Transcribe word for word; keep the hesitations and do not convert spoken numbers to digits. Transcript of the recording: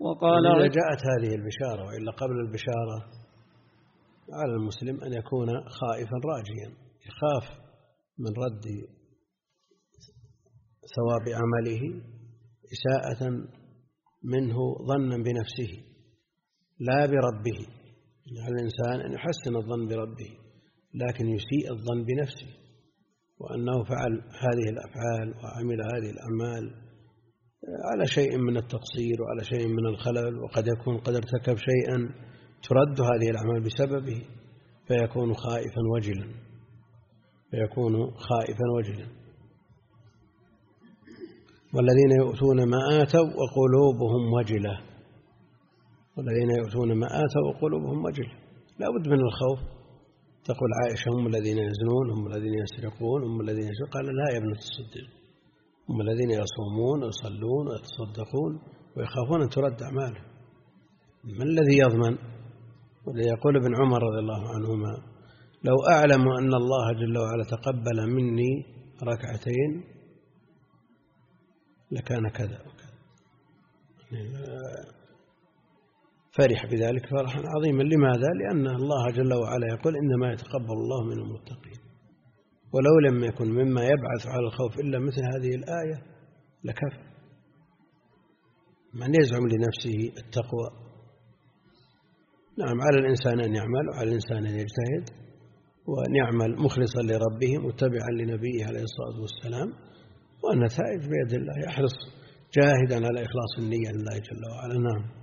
وقال إذا جاءت هذه البشارة وإلا قبل البشارة على المسلم أن يكون خائفا راجيا، يخاف من رد ثواب عمله إساءة منه ظنا بنفسه لا بربه. يعني الإنسان أن يحسن الظن بربه لكن يسيء الظن بنفسه، وأنه فعل هذه الأفعال وعمل هذه الأعمال على شيء من التقصير وعلى شيء من الخلل، وقد يكون قد ارتكب شيئا ترد هذه الأعمال بسببه، فيكون خائفا وجلا فيكون خائفا وجلا. والذين يؤتون ما آتوا وقلوبهم وجلة والذين يؤتون ما آتوا وقلوبهم وجلة لا بد من الخوف. تقول عائشة: هم الذين يزنون، هم الذين يسرقون، هم الذين يسرقون. قال: لا يا ابنة الصديق، هم الذين يصومون ويصلون ويتصدقون ويخافون أن ترد أعمالهم. من الذي يضمن؟ وليقول ابن عمر رضي الله عنهما: لو أعلم أن الله جل وعلا تقبل مني ركعتين لكان كذا وكذا. فرح بذلك فرحا عظيما. لماذا؟ لأن الله جل وعلا يقول: إنما يتقبل الله من المتقين. ولو لم يكن مما يبعث على الخوف إلا مثل هذه الآية لكفى. من يزعم لنفسه التقوى. نعم، على الإنسان أن يعمل وعلى الإنسان أن يجتهد وأن يعمل مخلصا لربه متبعا لنبيه عليه الصلاة والسلام، والنتائج بيد الله. يحرص جاهدا على إخلاص النية لله جل وعلا. نعم.